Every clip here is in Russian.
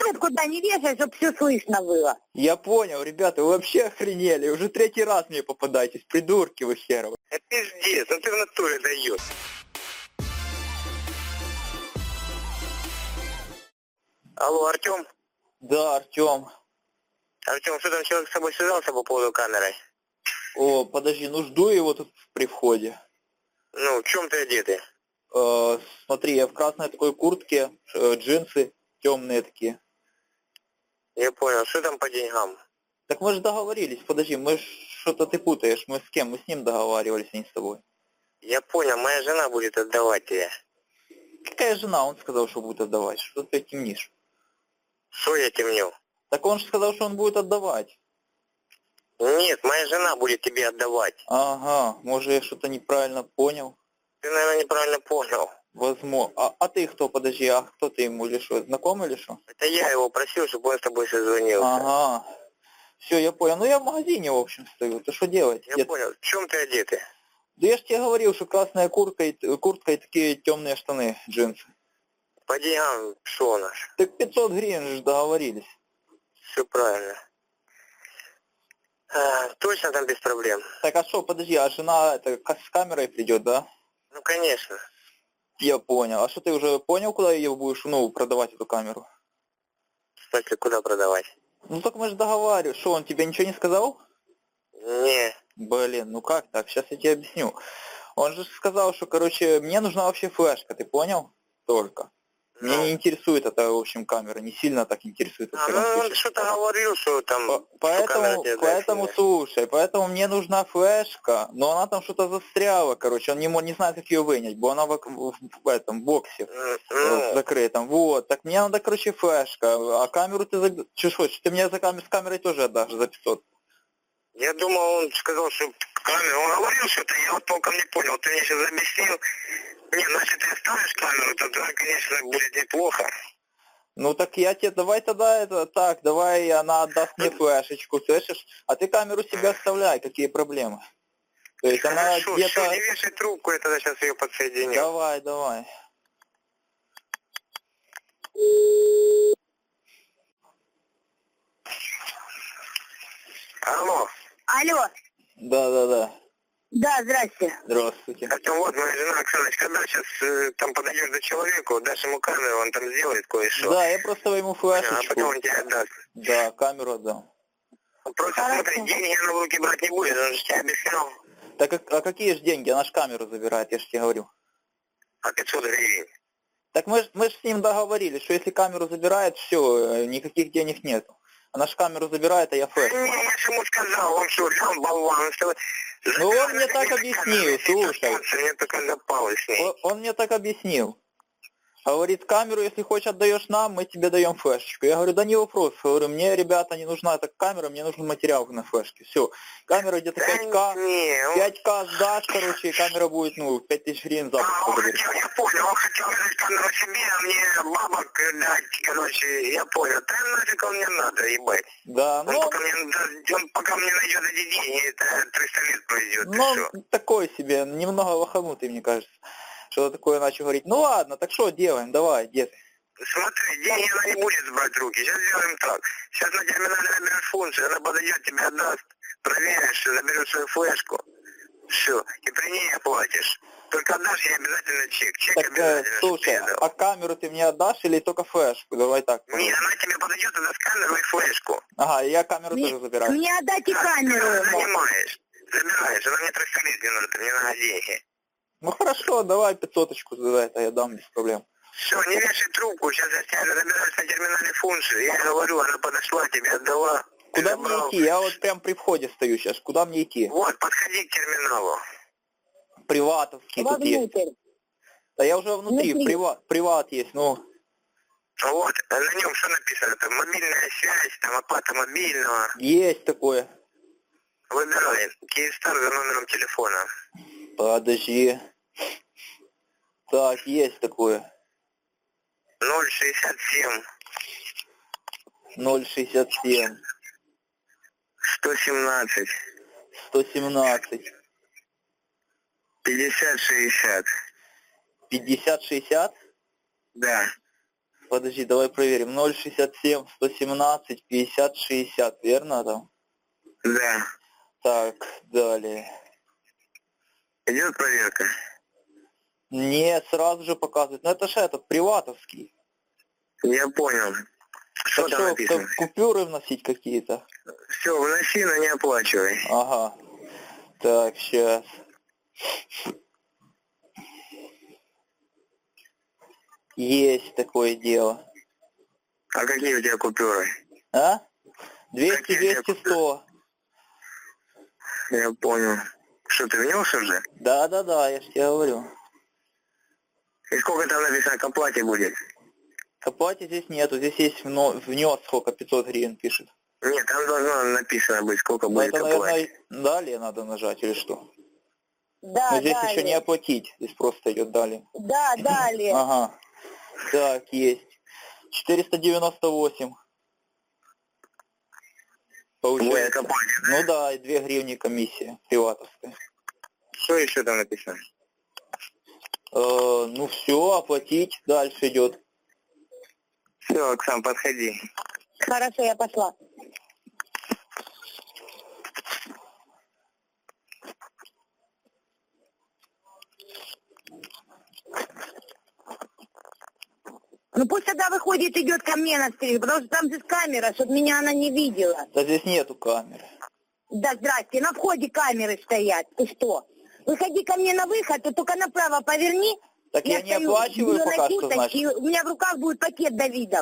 провод куда не вешай, чтобы все слышно было. Я понял, ребята, вы вообще охренели. Уже третий раз мне попадаетесь, придурки вы херовы. Это пиздец, ну ты в натуре даешь. Алло, Артем? Да, Артем. Артем, что там человек с тобой связался по поводу камеры? О, подожди, ну жду его тут при входе. Ну, в чем ты одетый? Смотри, я в красной такой куртке, джинсы темные такие. Я понял, что там по деньгам? Так мы же договорились, подожди, что-то ты путаешь, мы с кем? Мы с ним договаривались, а не с тобой. Я понял, моя жена будет отдавать тебе. Какая жена? Он сказал, что будет отдавать. Что ты темнишь? Что я темню? Так он же сказал, что он будет отдавать. Нет, моя жена будет тебе отдавать. Ага, может я что-то неправильно понял? Ты, наверное, неправильно понял. Возможно. А ты кто? Подожди, а кто ты ему или что? Знакомый или что? Это я его просил, чтобы он с тобой созвонился. Ага. Все, я понял. Ну я в магазине, в общем, стою. Ты что делать? Я понял. В чем ты одетый? Да я же тебе говорил, что красная куртка и такие темные штаны, джинсы. По деньгам что у нас? Так 500 гривен же договорились. Все правильно. Точно там без проблем? Так а что, подожди, а жена это с камерой придет, да? Ну, конечно. Я понял. А что ты уже понял, куда ее будешь, продавать эту камеру? В смысле, куда продавать? Ну так мы же договаривались. Что, он тебе ничего не сказал? Не. Блин, ну как так? Сейчас я тебе объясню. Он же сказал, что, короче, мне нужна вообще флешка, ты понял? Только. Меня не интересует эта, в общем, камера, не сильно так интересует. Ну, он что-то говорил, что там... Поэтому слушай, поэтому мне нужна флешка, но она там что-то застряла, короче, он не знает, как ее вынять, бо она в этом боксе закрытом. Вот, так мне надо, короче, флешка, а камеру ты хочешь, ты мне с камерой тоже отдашь за 500. Я думал, он сказал, что камеру, он говорил что-то, я вот толком не понял, ты мне сейчас объяснил. Не, значит, ты оставишь камеру, тогда, конечно, будет неплохо. Ну так я тебе, давай тогда давай она отдаст мне флешечку, слышишь? А ты камеру себе оставляй, какие проблемы? То есть хорошо, она где-то... Все, не вешай трубку, я тогда сейчас ее подсоединю. Давай. Алло. Алло. Да. Да, здрасте. Здравствуйте. Артем, вот моя жена Оксаночка, да, сейчас там подойдешь до человека, дашь ему камеру, он там сделает кое-что. Да, я просто ему флешечку. А потом он тебе отдаст. Да, камеру отдам. Просто смотри, деньги на руки брать не будет, он же тебя объяснял. Так а какие же деньги? Она ж камеру забирает, я же тебе говорю. А 500 гривен. Так мы ж с ним договорились, что если камеру забирает, все, никаких денег нету. Она ж камеру забирает, а я флешку. Не, я же ему сказал, он что, он болван, что... Ну он мне так объяснил, слушай. Мне только запало с ней. Он мне так объяснил. Говорит, камеру, если хочешь, отдаешь нам, мы тебе даем флешечку. Я говорю, да не вопрос. Говорю, мне, ребята, не нужна эта камера, мне нужен материал на флешке. Все. Камера где-то 5К. 5К сдашь, короче, и камера будет, 5000 гривен запуск. Я понял, он хотел взять камеру себе, а мне бабок дать, короче, я понял. Да нафиг он мне надо, ебать. Да, он пока мне найдет эти деньги, это 300 лет пройдет. Ну, такой себе, немного лоханутый, мне кажется. Что-то такое начал говорить. Ну ладно, так что делаем? Давай, где ты? Смотри, деньги она не будет брать в руки. Сейчас сделаем так. Сейчас на терминале наберешь функцию, она подойдет, тебе отдаст, проверишь, заберешь свою флешку. Все, и при ней оплатишь. Только отдашь ей обязательно чек. Чек так, обязательно. Слушай, а камеру ты мне отдашь или только флешку? Давай так. Не, она тебе подойдет, отдаст камеру и флешку. Ага, я камеру тоже забираю. Мне отдайте камеру. Занимаешь. Забираешь, она мне 300 лет не надо, мне надо деньги. Ну хорошо, давай 500-очку за это я дам без проблем. Все, не вешай трубку, сейчас я тебя забираюсь на терминале функции. Я говорю, она подошла, тебе отдала. Куда мне идти? Я вот прям при входе стою сейчас. Куда мне идти? Вот, подходи к терминалу. Приватовский тут есть. Да я уже внутри. Приват есть, Вот, на нем что написано? Там мобильная связь, там оплата мобильного. Есть такое. Выбирай. Киевстар за номером телефона. Подожди. Так, есть такое. 067. 067. 117. 117. 5060. 5060? Да. Подожди, давай проверим. 067 117 50 60, верно там? Да. Так, далее. Идет проверка? Нет, сразу же показывает. Ну это же этот, приватовский. Я понял. Что Так там что, написано? купюры вносить какие-то? Все, вноси, но не оплачивай. Ага. Так, сейчас. Есть такое дело. А какие у тебя купюры? А? 200, Какие у тебя 200, 100. Я понял. Что, ты внес уже? Да, я же тебе говорю. И сколько там написано к оплате будет? К оплате здесь нету, здесь есть внес сколько, 500 гривен пишет. Нет, там должно написано быть, сколько Но будет это, к оплате. наверное, далее надо нажать или что? Да, Но здесь далее. еще не оплатить, здесь просто идет далее. Да, далее. Ага. Так, есть. 498. Будет к Получается. оплате, да? Ну да, и 2 гривни комиссия приватовская. Что еще там написано? Ну все, оплатить, дальше идет. Все, Оксан, подходи. Хорошо, я пошла. Ну пусть тогда выходит, идет ко мне навстречу, потому что там здесь камера, чтобы меня она не видела. Да здесь нету камеры. Да здрасте, на входе камеры стоят. Ты что? Выходи ко мне на выход, ты только направо поверни. Так я не стою оплачиваю в зеленой пока что, курточке, значит. и у меня в руках будет пакет Давидов.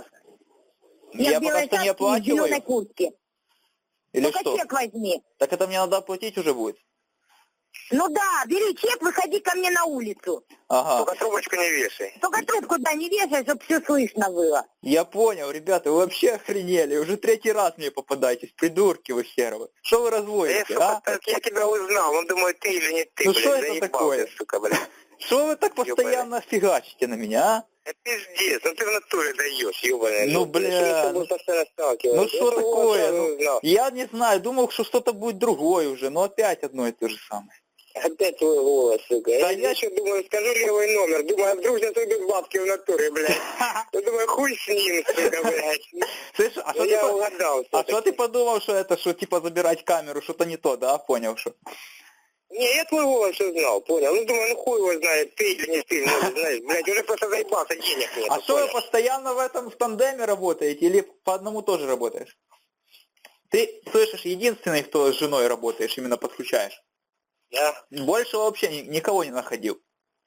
Я в белой пока что не шапке и в зеленой оплачиваю. куртке. Или Только что? чек возьми. Так это мне надо оплатить уже будет? Ну да, бери чек, выходи ко мне на улицу. Ага. Только трубочку не вешай. Только трубку да не вешай, чтобы все слышно было. Я понял, ребята, вы вообще охренели. Уже 3-й раз мне попадаетесь, придурки вы херовы. Что вы Да разводите, я, а? так я тебя узнал, он думает, ты или не ты, Ну блядь, что это заебал такое? ты, сука, блядь. Что вы так постоянно фигачите на меня, а? Да пиздец, ну ты в натуре даешь, ебаная. Ну, бля, ну Ну что такое? Ну, я не знаю, думал, что что-то будет другое уже, но опять одно и то же самое. Опять твой голос, сука. Да Я еще думаю, скажу левый номер. Думаю, а вдруг сейчас уйдут бабки в натуре, блядь. Я думаю, хуй с ним, сука, блядь. Слышь, а Ну, что я угадал а всё-таки. что ты подумал, что это, что типа забирать камеру, что-то не то, да? Понял, что? Не, я твой голос узнал, понял. Ну, думаю, ну хуй его знает, ты или не ты, может, знаешь, блядь, уже просто заебался, денег нет. А что вы постоянно в этом в тандеме работаете или по одному тоже работаешь? Ты, слышишь, единственный, кто с женой работаешь, именно подключаешь. Да? Больше вообще никого не находил.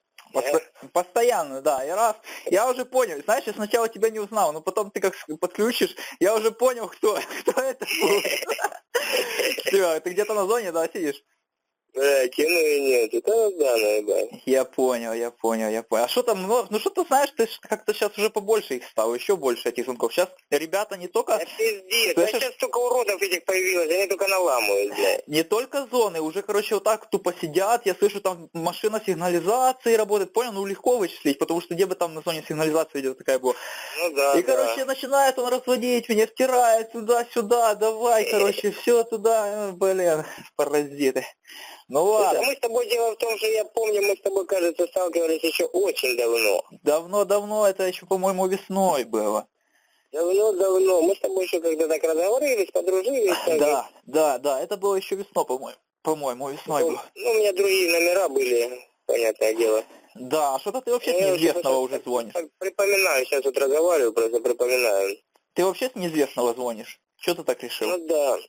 Постоянно, да. Я уже понял. Знаешь, я сначала тебя не узнал, но потом ты как подключишь, я уже понял, кто это будет. Все, ты где-то на зоне, да, сидишь? Блядь, ну и нет, это да, наебать. Я понял. А что там, ну что ты знаешь, ты как-то сейчас уже побольше их стало, еще больше этих звонков. Сейчас ребята не только... Да пиздец, Слышишь? сейчас столько уродов этих появилось, они только наламывают, блядь. Не только зоны, уже, короче, вот так тупо сидят, я слышу, там машина сигнализации работает, понял, ну легко вычислить, потому что где бы там на зоне сигнализации идет такая была. Ну да, И, короче, начинает он разводить меня, втирает туда-сюда, давай, короче, все туда, блин, паразиты. Ну ладно. Мы с тобой, дело в том, что я помню, мы с тобой, кажется, сталкивались еще очень давно. Давно, это еще, по-моему, весной было. Давно. Мы с тобой еще когда так разговорились, подружились. Да, это было еще весной, по-моему, весной было. Ну, у меня другие номера были, понятное дело. Да, а что-то ты вообще с Я неизвестного уже звонишь. Припоминаю, сейчас вот разговариваю, просто припоминаю. Ты вообще с неизвестного звонишь? Что ты так решил? Ну да.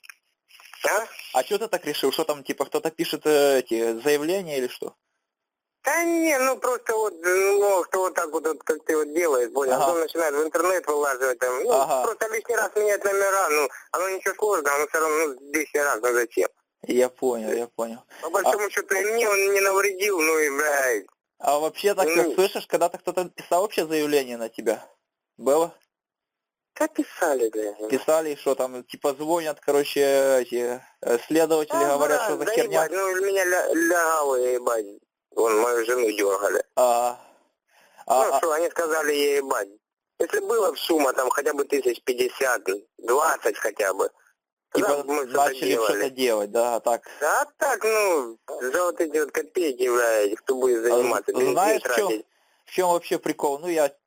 А что ты так решил? Что там, типа, кто-то пишет эти заявления или что? Да не, ну просто вот, ну, кто вот так вот, как ты вот делаешь, понял, Ага. он начинает в интернет вылаживать там, ну, Ага. просто лишний раз менять номера, ну, оно ничего сложного, оно все равно, ну, лишний раз, ну зачем? Я понял. По большому счету, и мне он не навредил, ну и, блядь. А вообще так, Ну. слышишь, когда-то кто-то писал вообще заявление на тебя? Было? Как писали, блядь? Писали, что там, типа, звонят, короче, эти следователи говорят, что за да херня. ебать, ну, меня лягало, ебать, вон, мою жену дергали. Ну что, они сказали ей, ебать, если было в сумма там хотя бы 1050, 20 хотя бы, тогда типа, мы что-то начали что-то делали. делать, да, а так. Да так, ну, за вот эти вот копейки, блядь, кто будет заниматься, бензин Знаешь, тратить. в чем вообще прикол? Ну, я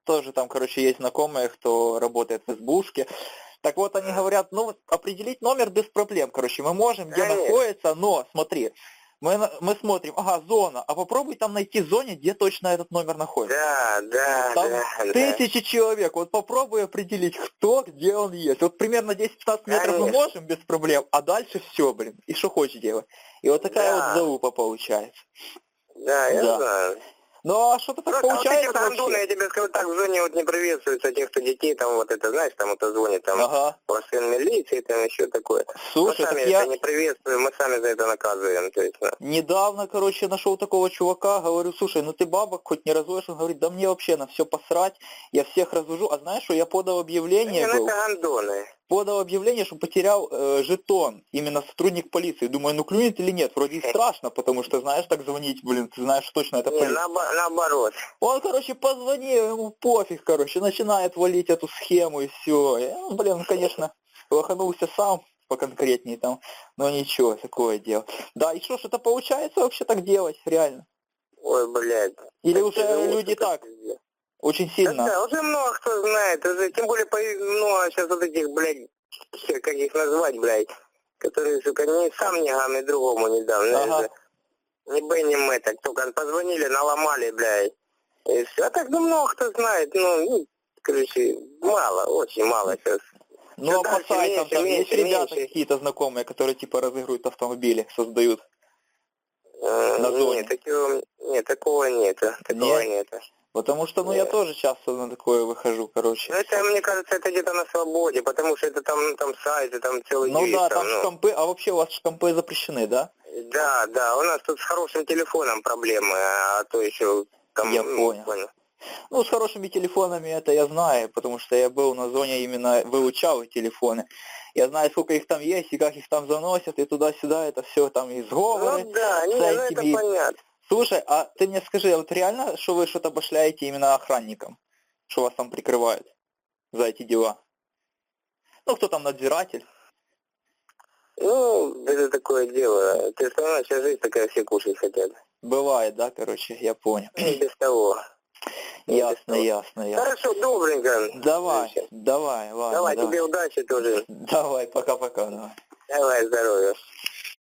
тоже там, короче, есть знакомые, кто работает в СБУшке. Так вот, они говорят, ну, определить номер без проблем, короче, мы можем, где находится, но, смотри, мы смотрим, ага, зона, а попробуй там найти в зоне, где точно этот номер находится. Да, Там тысячи человек, вот попробуй определить, кто, где он есть. Вот примерно 10-15 метров мы можем без проблем, а дальше все, блин, и что хочешь делать. И вот такая вот залупа получается. Да, я знаю. Ну а что-то так получается вот Антон, я тебе скажу так, в зоне вот не приветствуется тех, кто детей там вот это, знаешь, там это звонит, там, член милиции, там еще такое. Слушай, мы сами это не приветствуем, мы сами за это наказываем, то есть, да. Недавно, короче, нашел такого чувака, говорю, слушай, ну ты бабок хоть не разводишь? Он говорит, да мне вообще на все посрать, я всех развожу. А знаешь, что я подал объявление, это гандоны. Подал объявление, что потерял жетон, именно сотрудник полиции. Думаю, ну клюнет или нет, вроде и страшно, потому что, знаешь, так звонить, блин, ты знаешь точно, это полиция. Наоборот. Он, короче, позвонил, ему пофиг, короче, начинает валить эту схему и все. Я, блин, конечно, лоханулся сам поконкретнее там, но ничего, такое дело. Да, и что ж это получается вообще так делать, реально? Ой, блядь. Или уже люди так? Очень сильно. Да, уже много кто знает, уже, тем более много сейчас вот этих, блядь, как их назвать, блядь, которые, сука, ни сам не гам, ни другому не дам, ни Б, ни М, так только позвонили, наломали, блядь, и все. А так, ну, много кто знает, ну, короче, мало, очень мало сейчас. Ну, а по сайтам там есть ребята какие-то знакомые, которые, типа, разыгрывают автомобили, создают? На зоне? Нет, такого нету, нету. Потому что, ну, я тоже часто на такое выхожу, короче. Это, мне кажется, это где-то на свободе, потому что это там сайты, там целый Ну да, там шкампы, а вообще у вас шкампы запрещены, да? Да, у нас тут с хорошим телефоном проблемы, а то еще там... Я понял. Ну, с хорошими телефонами это я знаю, потому что я был на зоне, именно выучал телефоны. Я знаю, сколько их там есть и как их там заносят, и туда-сюда, это все там и сговоры. Ну да, это понятно. Слушай, а ты мне скажи, вот реально, что вы что-то башляете именно охранникам? Что вас там прикрывают за эти дела? Ну, кто там надзиратель? Ну, это такое дело. Ты понимаешь, сейчас жизнь такая, все кушать хотят. Бывает, да, короче, я понял. Без того. Ясно. Хорошо, добренько. Давай, ладно. Давай, тебе удачи тоже. Давай, пока-пока, давай. Давай, здоровья.